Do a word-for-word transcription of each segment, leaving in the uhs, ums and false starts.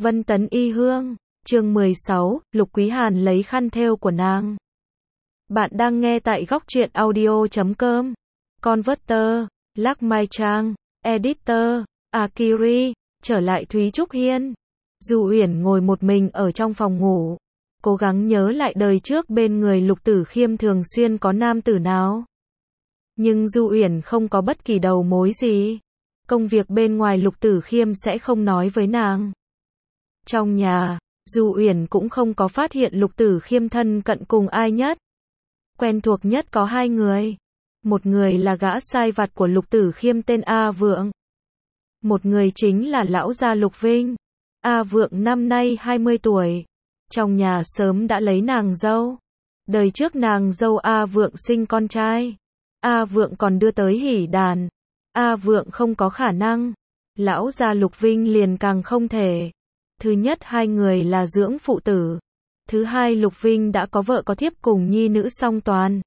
Vân Tấn Y Hương, chương mười sáu, Lục Quý Hàn lấy khăn thêu của nàng. Bạn đang nghe tại góc truyện audio chấm com. Converter, Lắc Mai Trang, Editor, Akiri, trở lại Thúy Trúc Hiên. Du Uyển ngồi một mình ở trong phòng ngủ, cố gắng nhớ lại đời trước bên người Lục Tử Khiêm thường xuyên có nam tử nào. Nhưng Du Uyển không có bất kỳ đầu mối gì. Công việc bên ngoài Lục Tử Khiêm sẽ không nói với nàng. Trong nhà, Du Uyển cũng không có phát hiện Lục Tử Khiêm thân cận cùng ai nhất. Quen thuộc nhất có hai người. Một người là gã sai vặt của Lục Tử Khiêm tên A Vượng. Một người chính là lão gia Lục Vinh. A Vượng năm nay hai mươi tuổi. Trong nhà sớm đã lấy nàng dâu. Đời trước nàng dâu A Vượng sinh con trai. A Vượng còn đưa tới hỷ đàn. A Vượng không có khả năng. Lão gia Lục Vinh liền càng không thể. Thứ nhất, hai người là dưỡng phụ tử. Thứ hai, Lục Vinh đã có vợ có thiếp cùng nhi nữ song toàn.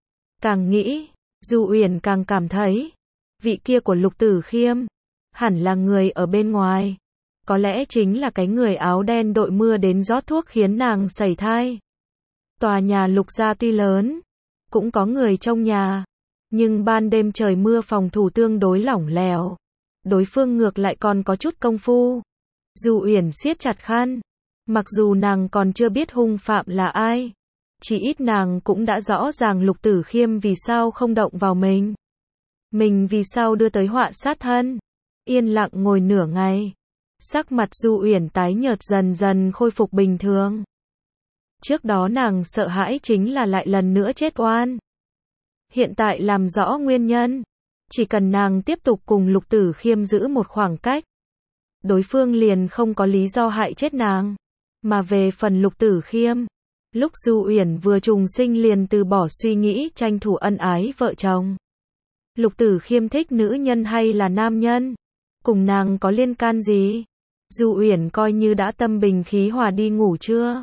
Càng nghĩ, Du Uyển càng cảm thấy, vị kia của Lục Tử Khiêm, hẳn là người ở bên ngoài. Có lẽ chính là cái người áo đen đội mưa đến rót thuốc khiến nàng sẩy thai. Tòa nhà Lục gia tuy lớn, cũng có người trong nhà. Nhưng ban đêm trời mưa phòng thủ tương đối lỏng lẻo. Đối phương ngược lại còn có chút công phu. Du Uyển siết chặt khăn. Mặc dù nàng còn chưa biết hung phạm là ai, chỉ ít nàng cũng đã rõ ràng Lục Tử Khiêm vì sao không động vào mình. Mình vì sao đưa tới họa sát thân. Yên lặng ngồi nửa ngày. Sắc mặt Du Uyển tái nhợt dần dần khôi phục bình thường. Trước đó nàng sợ hãi chính là lại lần nữa chết oan. Hiện tại làm rõ nguyên nhân. Chỉ cần nàng tiếp tục cùng Lục Tử Khiêm giữ một khoảng cách, đối phương liền không có lý do hại chết nàng. Mà về phần Lục Tử Khiêm, lúc Du Uyển vừa trùng sinh liền từ bỏ suy nghĩ tranh thủ ân ái vợ chồng. Lục Tử Khiêm thích nữ nhân hay là nam nhân, cùng nàng có liên can gì? Du Uyển coi như đã tâm bình khí hòa đi ngủ trưa.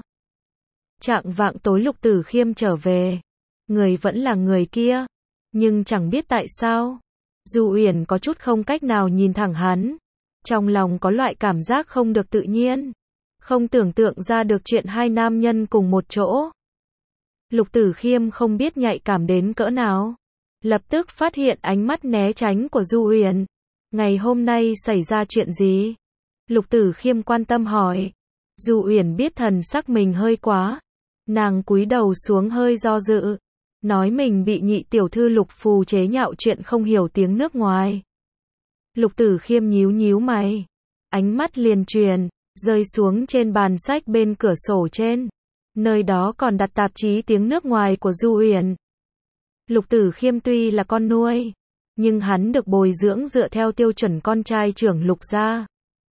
Chạng vạng tối Lục Tử Khiêm trở về, người vẫn là người kia, nhưng chẳng biết tại sao, Du Uyển có chút không cách nào nhìn thẳng hắn. Trong lòng có loại cảm giác không được tự nhiên, không tưởng tượng ra được chuyện hai nam nhân cùng một chỗ. Lục Tử Khiêm không biết nhạy cảm đến cỡ nào, lập tức phát hiện ánh mắt né tránh của Du Uyển. Ngày hôm nay xảy ra chuyện gì? Lục Tử Khiêm quan tâm hỏi. Du Uyển biết thần sắc mình hơi quá, nàng cúi đầu xuống hơi do dự, nói mình bị nhị tiểu thư Lục Phù chế nhạo chuyện không hiểu tiếng nước ngoài. Lục Tử Khiêm nhíu nhíu mày, ánh mắt liền truyền, rơi xuống trên bàn sách bên cửa sổ trên. Nơi đó còn đặt tạp chí tiếng nước ngoài của Du Uyển. Lục Tử Khiêm tuy là con nuôi, nhưng hắn được bồi dưỡng dựa theo tiêu chuẩn con trai trưởng Lục gia.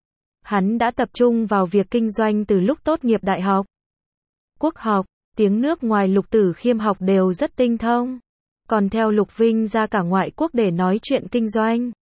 Hắn đã tập trung vào việc kinh doanh từ lúc tốt nghiệp đại học. Quốc học, tiếng nước ngoài Lục Tử Khiêm học đều rất tinh thông. Còn theo Lục Vinh ra cả ngoại quốc để nói chuyện kinh doanh.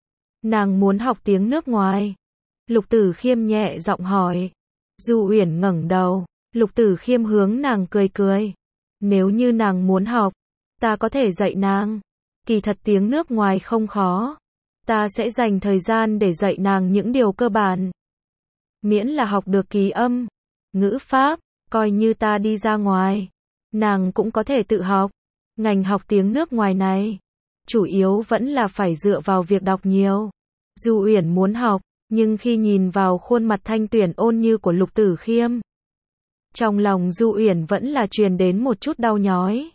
Nàng muốn học tiếng nước ngoài. Lục Tử Khiêm nhẹ giọng hỏi. Du Uyển ngẩng đầu. Lục Tử Khiêm hướng nàng cười cười. Nếu như nàng muốn học, ta có thể dạy nàng. Kỳ thật tiếng nước ngoài không khó. Ta sẽ dành thời gian để dạy nàng những điều cơ bản. Miễn là học được ký âm, ngữ pháp, coi như ta đi ra ngoài, nàng cũng có thể tự học. Ngành học tiếng nước ngoài này, chủ yếu vẫn là phải dựa vào việc đọc nhiều. Du Uyển muốn học, nhưng khi nhìn vào khuôn mặt thanh tuyển ôn như của Lục Tử Khiêm, trong lòng Du Uyển vẫn là truyền đến một chút đau nhói.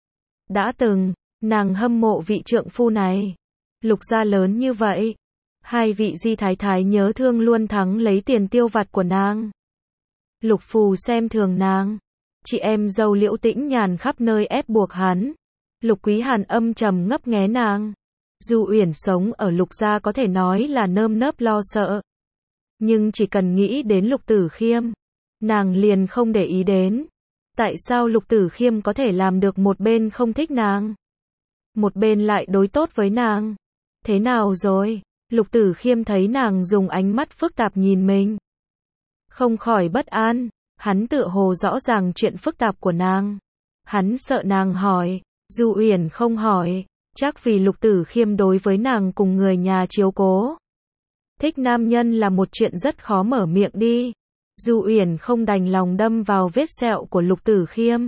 Đã từng, nàng hâm mộ vị trượng phu này. Lục gia lớn như vậy, hai vị di thái thái nhớ thương luôn thắng lấy tiền tiêu vặt của nàng. Lục Phù xem thường nàng. Chị em dâu Liễu Tĩnh Nhàn khắp nơi ép buộc hắn. Lục Quý Hàn âm trầm ngấp nghé nàng. Du Uyển sống ở Lục gia có thể nói là nơm nớp lo sợ. Nhưng chỉ cần nghĩ đến Lục Tử Khiêm, nàng liền không để ý đến. Tại sao Lục Tử Khiêm có thể làm được một bên không thích nàng, một bên lại đối tốt với nàng? Thế nào rồi? Lục Tử Khiêm thấy nàng dùng ánh mắt phức tạp nhìn mình, không khỏi bất an. Hắn tựa hồ rõ ràng chuyện phức tạp của nàng. Hắn sợ nàng hỏi. Du Uyển không hỏi, chắc vì Lục Tử Khiêm đối với nàng cùng người nhà chiếu cố. Thích nam nhân là một chuyện rất khó mở miệng đi. Du Uyển không đành lòng đâm vào vết sẹo của Lục Tử Khiêm.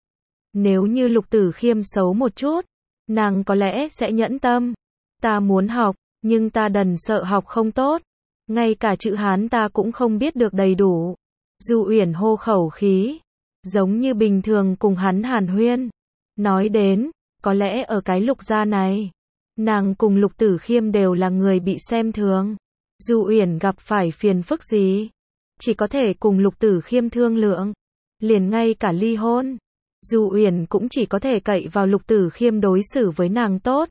Nếu như Lục Tử Khiêm xấu một chút, nàng có lẽ sẽ nhẫn tâm. Ta muốn học, nhưng ta đần sợ học không tốt. Ngay cả chữ Hán ta cũng không biết được đầy đủ. Du Uyển hô khẩu khí, giống như bình thường cùng hắn hàn huyên. Nói đến, có lẽ ở cái Lục gia này, nàng cùng Lục Tử Khiêm đều là người bị xem thường. Du Uyển gặp phải phiền phức gì, chỉ có thể cùng Lục Tử Khiêm thương lượng. Liền ngay cả ly hôn, Du Uyển cũng chỉ có thể cậy vào Lục Tử Khiêm đối xử với nàng tốt.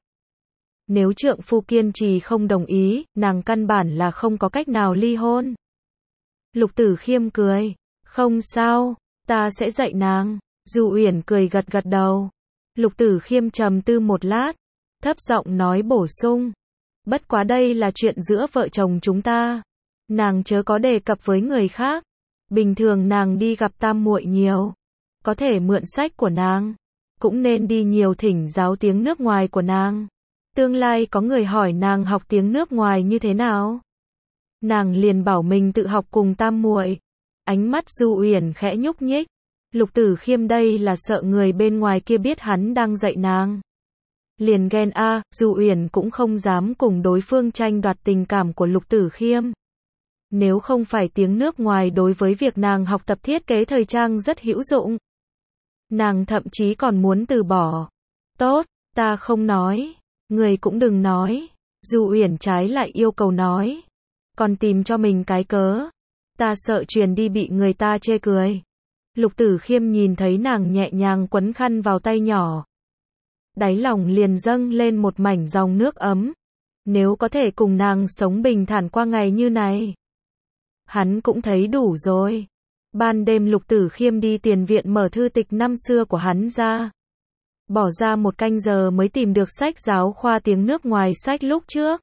Nếu trượng phu kiên trì không đồng ý, nàng căn bản là không có cách nào ly hôn. Lục Tử Khiêm cười, không sao, ta sẽ dạy nàng. Du Uyển cười gật gật đầu. Lục Tử Khiêm trầm tư một lát, thấp giọng nói bổ sung, bất quá đây là chuyện giữa vợ chồng chúng ta, nàng chớ có đề cập với người khác. Bình thường nàng đi gặp tam muội nhiều, có thể mượn sách của nàng, cũng nên đi nhiều thỉnh giáo tiếng nước ngoài của nàng. Tương lai có người hỏi nàng học tiếng nước ngoài như thế nào, nàng liền bảo mình tự học cùng tam muội. Ánh mắt Du Uyển khẽ nhúc nhích. Lục Tử Khiêm đây là sợ người bên ngoài kia biết hắn đang dạy nàng. Liền ghen a, à, Du Uyển cũng không dám cùng đối phương tranh đoạt tình cảm của Lục Tử Khiêm. Nếu không phải tiếng nước ngoài đối với việc nàng học tập thiết kế thời trang rất hữu dụng, nàng thậm chí còn muốn từ bỏ. Tốt, ta không nói, người cũng đừng nói. Du Uyển trái lại yêu cầu nói, còn tìm cho mình cái cớ. Ta sợ truyền đi bị người ta chê cười. Lục Tử Khiêm nhìn thấy nàng nhẹ nhàng quấn khăn vào tay nhỏ, đáy lòng liền dâng lên một mảnh dòng nước ấm. Nếu có thể cùng nàng sống bình thản qua ngày như này, hắn cũng thấy đủ rồi. Ban đêm Lục Tử Khiêm đi tiền viện mở thư tịch năm xưa của hắn ra. Bỏ ra một canh giờ mới tìm được sách giáo khoa tiếng nước ngoài sách lúc trước.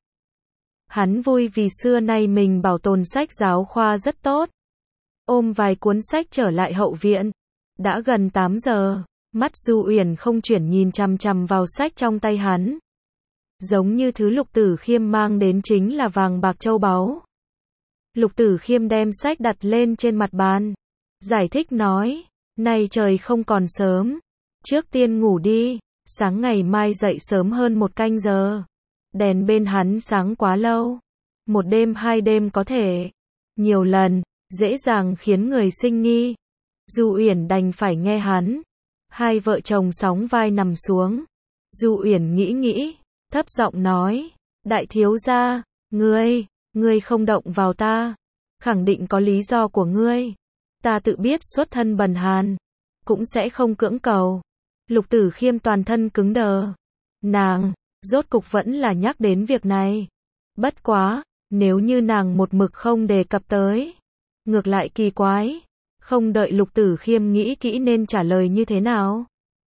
Hắn vui vì xưa nay mình bảo tồn sách giáo khoa rất tốt. Ôm vài cuốn sách trở lại hậu viện. Đã gần tám giờ, mắt Du Uyển không chuyển nhìn chằm chằm vào sách trong tay hắn. Giống như thứ Lục Tử Khiêm mang đến chính là vàng bạc châu báu. Lục Tử Khiêm đem sách đặt lên trên mặt bàn, giải thích nói, nay trời không còn sớm, trước tiên ngủ đi, sáng ngày mai dậy sớm hơn một canh giờ. Đèn bên hắn sáng quá lâu, một đêm hai đêm có thể, nhiều lần, dễ dàng khiến người sinh nghi. Du Uyển đành phải nghe hắn. Hai vợ chồng sóng vai nằm xuống. Du Uyển nghĩ nghĩ, thấp giọng nói, đại thiếu gia, ngươi, ngươi không động vào ta, khẳng định có lý do của ngươi. Ta tự biết xuất thân bần hàn, cũng sẽ không cưỡng cầu. Lục Tử Khiêm toàn thân cứng đờ. Nàng, rốt cục vẫn là nhắc đến việc này. Bất quá, nếu như nàng một mực không đề cập tới, ngược lại kỳ quái. Không đợi Lục Tử Khiêm nghĩ kỹ nên trả lời như thế nào,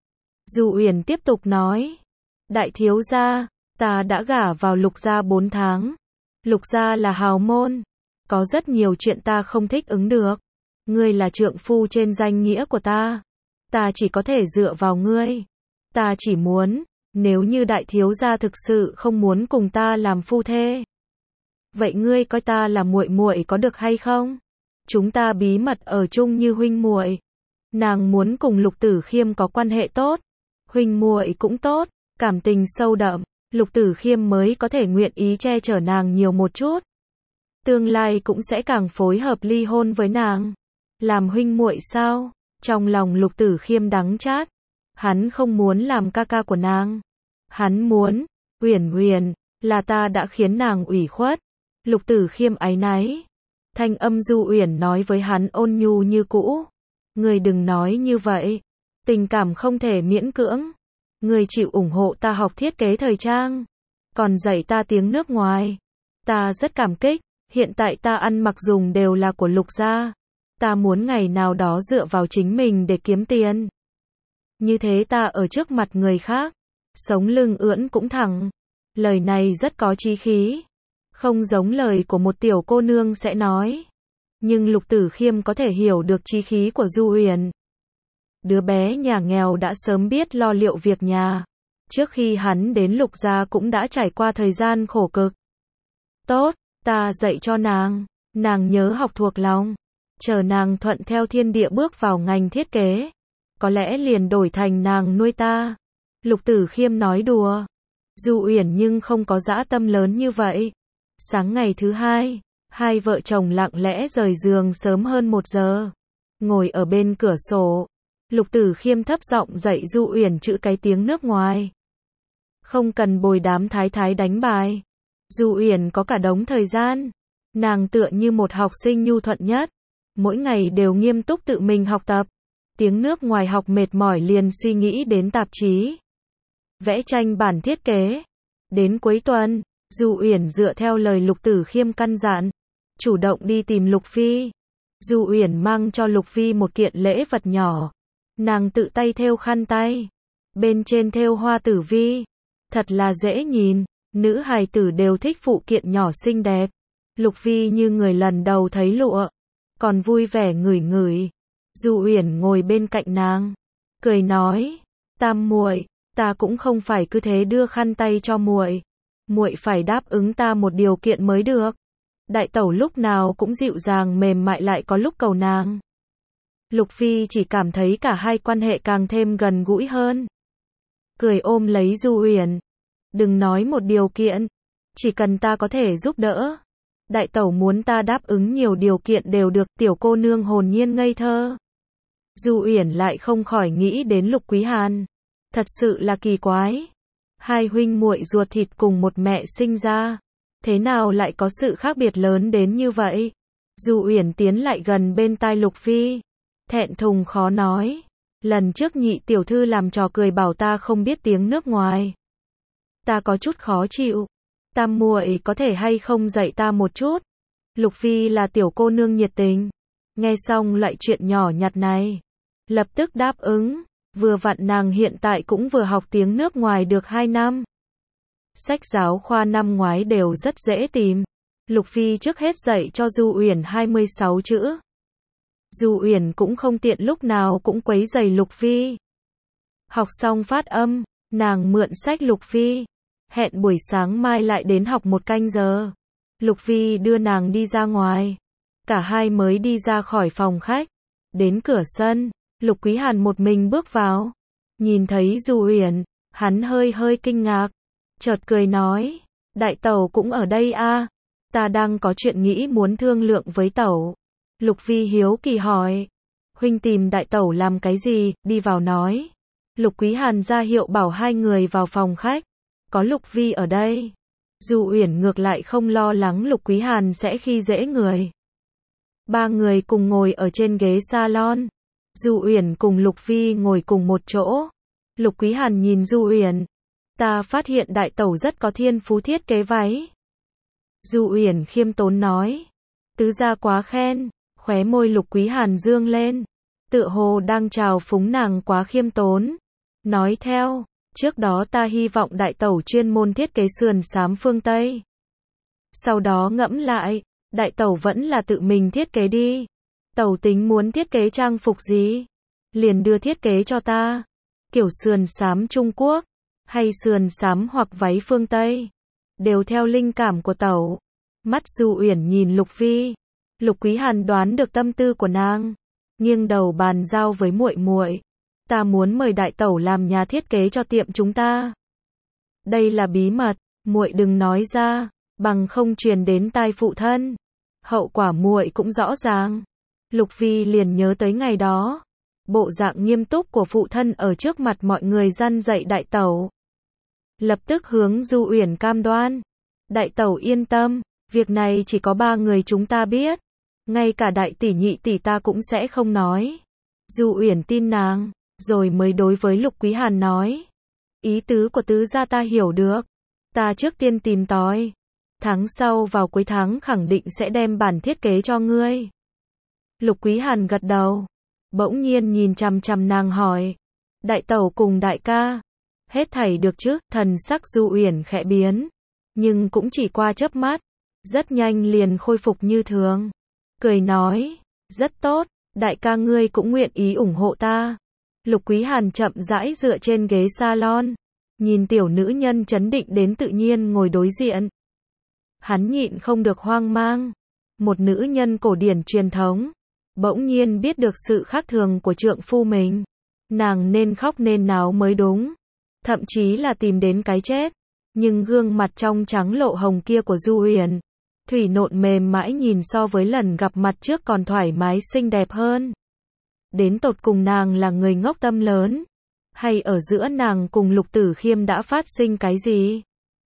Du Uyển tiếp tục nói, đại thiếu gia, ta đã gả vào Lục gia bốn tháng. Lục gia là hào môn, có rất nhiều chuyện ta không thích ứng được. Ngươi là trượng phu trên danh nghĩa của ta, ta chỉ có thể dựa vào ngươi. Ta chỉ muốn, nếu như đại thiếu gia thực sự không muốn cùng ta làm phu thê, vậy ngươi coi ta là muội muội có được hay không? Chúng ta bí mật ở chung như huynh muội. Nàng muốn cùng Lục Tử Khiêm có quan hệ tốt, huynh muội cũng tốt, cảm tình sâu đậm, Lục Tử Khiêm mới có thể nguyện ý che chở nàng nhiều một chút. Tương lai cũng sẽ càng phối hợp ly hôn với nàng. Làm huynh muội sao? Trong lòng Lục Tử Khiêm đắng chát. Hắn không muốn làm ca ca của nàng. Hắn muốn, Uyển Uyển, là ta đã khiến nàng ủy khuất. Lục Tử Khiêm áy náy. Thanh âm Du Uyển nói với hắn ôn nhu như cũ. Ngươi đừng nói như vậy. Tình cảm không thể miễn cưỡng. Ngươi chịu ủng hộ ta học thiết kế thời trang, còn dạy ta tiếng nước ngoài. Ta rất cảm kích. Hiện tại ta ăn mặc dùng đều là của Lục gia. Ta muốn ngày nào đó dựa vào chính mình để kiếm tiền. Như thế ta ở trước mặt người khác, sống lưng ưỡn cũng thẳng. Lời này rất có chí khí. Không giống lời của một tiểu cô nương sẽ nói. Nhưng Lục Tử Khiêm có thể hiểu được chí khí của Du Uyển. Đứa bé nhà nghèo đã sớm biết lo liệu việc nhà. Trước khi hắn đến Lục gia cũng đã trải qua thời gian khổ cực. Tốt, ta dạy cho nàng, nàng nhớ học thuộc lòng, chờ nàng thuận theo thiên địa bước vào ngành thiết kế, có lẽ liền đổi thành nàng nuôi ta. Lục Tử Khiêm nói đùa. Du Uyển nhưng không có dã tâm lớn như vậy. Sáng ngày thứ hai, hai vợ chồng lặng lẽ rời giường sớm hơn một giờ, ngồi ở bên cửa sổ. Lục Tử Khiêm thấp giọng dạy Du Uyển chữ cái tiếng nước ngoài. Không cần bồi đám thái thái đánh bài. Du Uyển có cả đống thời gian. Nàng tựa như một học sinh nhu thuận nhất, mỗi ngày đều nghiêm túc tự mình học tập. Tiếng nước ngoài học mệt mỏi liền suy nghĩ đến tạp chí, vẽ tranh bản thiết kế. Đến cuối tuần, Du Uyển dựa theo lời Lục Tử Khiêm căn dặn, chủ động đi tìm Lục Phi. Du Uyển mang cho Lục Phi một kiện lễ vật nhỏ. Nàng tự tay thêu khăn tay, bên trên thêu hoa tử vi, thật là dễ nhìn, nữ hài tử đều thích phụ kiện nhỏ xinh đẹp. Lục Phi như người lần đầu thấy lụa, còn vui vẻ ngửi ngửi. Du Uyển ngồi bên cạnh nàng, cười nói, Tam muội, ta cũng không phải cứ thế đưa khăn tay cho muội, muội phải đáp ứng ta một điều kiện mới được. Đại tẩu lúc nào cũng dịu dàng mềm mại, lại có lúc cầu nàng. Lục Phi chỉ cảm thấy cả hai quan hệ càng thêm gần gũi hơn. Cười ôm lấy Du Uyển, đừng nói một điều kiện, chỉ cần ta có thể giúp đỡ. Đại tẩu muốn ta đáp ứng nhiều điều kiện đều được. Tiểu cô nương hồn nhiên ngây thơ. Du Uyển lại không khỏi nghĩ đến Lục Quý Hàn. Thật sự là kỳ quái. Hai huynh muội ruột thịt cùng một mẹ sinh ra, thế nào lại có sự khác biệt lớn đến như vậy? Du Uyển tiến lại gần bên tai Lục Phi, thẹn thùng khó nói. Lần trước nhị tiểu thư làm trò cười bảo ta không biết tiếng nước ngoài, ta có chút khó chịu. Tam muội có thể hay không dạy ta một chút? Lục Phi là tiểu cô nương nhiệt tình, nghe xong loại chuyện nhỏ nhặt này, lập tức đáp ứng. Vừa vặn nàng hiện tại cũng vừa học tiếng nước ngoài được hai năm. Sách giáo khoa năm ngoái đều rất dễ tìm. Lục Phi trước hết dạy cho Du Uyển hai mươi sáu chữ. Du Uyển cũng không tiện lúc nào cũng quấy rầy Lục Phi. Học xong phát âm, nàng mượn sách Lục Phi, hẹn buổi sáng mai lại đến học một canh giờ. Lục Phi đưa nàng đi ra ngoài, cả hai mới đi ra khỏi phòng khách. Đến cửa sân, Lục Quý Hàn một mình bước vào, nhìn thấy Du Uyển, hắn hơi hơi kinh ngạc, chợt cười nói, đại tẩu cũng ở đây a? Ta đang có chuyện nghĩ muốn thương lượng với tẩu. Lục Phi hiếu kỳ hỏi, huynh tìm đại tẩu làm cái gì? Đi vào nói. Lục Quý Hàn ra hiệu bảo hai người vào phòng khách, có Lục Phi ở đây, Du Uyển ngược lại không lo lắng Lục Quý Hàn sẽ khi dễ người. Ba người cùng ngồi ở trên ghế salon. Du Uyển cùng Lục Phi ngồi cùng một chỗ. Lục Quý Hàn nhìn Du Uyển, ta phát hiện đại tẩu rất có thiên phú thiết kế váy. Du Uyển khiêm tốn nói, tứ gia quá khen. Khóe môi Lục Quý Hàn dương lên, tựa hồ đang chào phúng nàng quá khiêm tốn. Nói theo, trước đó ta hy vọng đại tẩu chuyên môn thiết kế sườn xám phương Tây. Sau đó ngẫm lại, đại tẩu vẫn là tự mình thiết kế đi. Tẩu tính muốn thiết kế trang phục gì? Liền đưa thiết kế cho ta. Kiểu sườn xám Trung Quốc, hay sườn xám hoặc váy phương Tây, đều theo linh cảm của tẩu. Mắt Du Uyển nhìn Lục Phi. Lục Quý Hàn đoán được tâm tư của nàng, nghiêng đầu bàn giao với muội muội, ta muốn mời đại tẩu làm nhà thiết kế cho tiệm chúng ta. Đây là bí mật, muội đừng nói ra, bằng không truyền đến tai phụ thân. Hậu quả muội cũng rõ ràng. Lục Phi liền nhớ tới ngày đó, bộ dạng nghiêm túc của phụ thân ở trước mặt mọi người răn dạy đại tẩu. Lập tức hướng Du Uyển cam đoan, đại tẩu yên tâm, việc này chỉ có ba người chúng ta biết, ngay cả đại tỷ nhị tỷ ta cũng sẽ không nói. Du Uyển tin nàng, rồi mới đối với Lục Quý Hàn nói, ý tứ của tứ gia ta hiểu được, ta trước tiên tìm tòi, tháng sau vào cuối tháng khẳng định sẽ đem bản thiết kế cho ngươi. Lục Quý Hàn gật đầu, bỗng nhiên nhìn chằm chằm nàng hỏi, đại tẩu cùng đại ca, hết thảy được chứ? Thần sắc Du Uyển khẽ biến, nhưng cũng chỉ qua chớp mắt, rất nhanh liền khôi phục như thường, cười nói, rất tốt, đại ca ngươi cũng nguyện ý ủng hộ ta. Lục Quý Hàn chậm rãi dựa trên ghế salon, nhìn tiểu nữ nhân trấn định đến tự nhiên ngồi đối diện. Hắn nhịn không được hoang mang. Một nữ nhân cổ điển truyền thống, bỗng nhiên biết được sự khác thường của trượng phu mình. Nàng nên khóc nên náo mới đúng. Thậm chí là tìm đến cái chết. Nhưng gương mặt trong trắng lộ hồng kia của Du Uyển, thủy nộn mềm mãi nhìn so với lần gặp mặt trước còn thoải mái xinh đẹp hơn. Đến tột cùng nàng là người ngốc tâm lớn, hay ở giữa nàng cùng Lục Tử Khiêm đã phát sinh cái gì?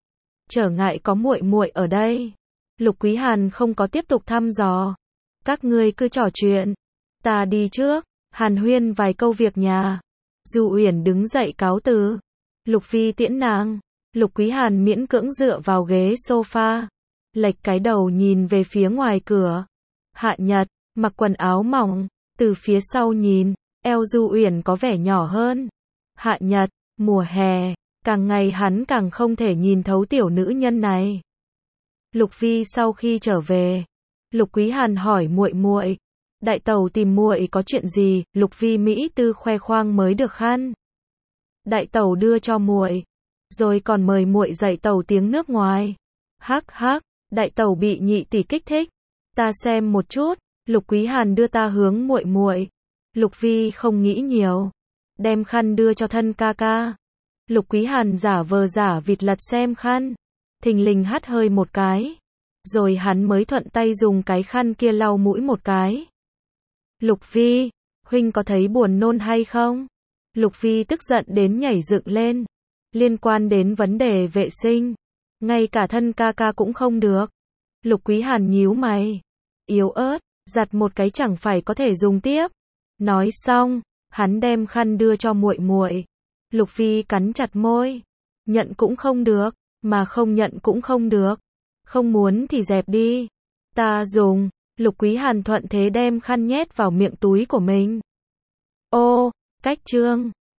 Trở ngại có muội muội ở đây. Lục Quý Hàn không có tiếp tục thăm dò. Các ngươi cứ trò chuyện, ta đi trước, hàn huyên vài câu việc nhà. Du Uyển đứng dậy cáo từ. Lục Phi tiễn nàng. Lục Quý Hàn miễn cưỡng dựa vào ghế sofa, lệch cái đầu nhìn về phía ngoài cửa. Hạ Nhật, mặc quần áo mỏng, từ phía sau nhìn, eo Du Uyển có vẻ nhỏ hơn. Hạ Nhật, mùa hè, càng ngày hắn càng không thể nhìn thấu tiểu nữ nhân này. Lục Phi sau khi trở về, Lục Quý Hàn hỏi muội muội, đại tẩu tìm muội có chuyện gì? Lục Phi mỹ tư khoe khoang mới được khăn. Đại tẩu đưa cho muội, rồi còn mời muội dạy tẩu tiếng nước ngoài. Hắc hắc, đại tẩu bị nhị tỷ kích thích. Ta xem một chút. Lục Quý Hàn đưa ta hướng muội muội. Lục Phi không nghĩ nhiều, đem khăn đưa cho thân ca ca. Lục Quý Hàn giả vờ giả vịt lật xem khăn, thình lình hắt hơi một cái, rồi hắn mới thuận tay dùng cái khăn kia lau mũi một cái. Lục Phi, huynh có thấy buồn nôn hay không? Lục Phi tức giận đến nhảy dựng lên. Liên quan đến vấn đề vệ sinh, ngay cả thân ca ca cũng không được. Lục Quý Hàn nhíu mày, yếu ớt, giặt một cái chẳng phải có thể dùng tiếp. Nói xong, hắn đem khăn đưa cho muội muội. Lục Phi cắn chặt môi, nhận cũng không được, mà không nhận cũng không được. Không muốn thì dẹp đi, ta dùng. Lục Quý Hàn thuận thế đem khăn nhét vào miệng túi của mình. Ô, cách chương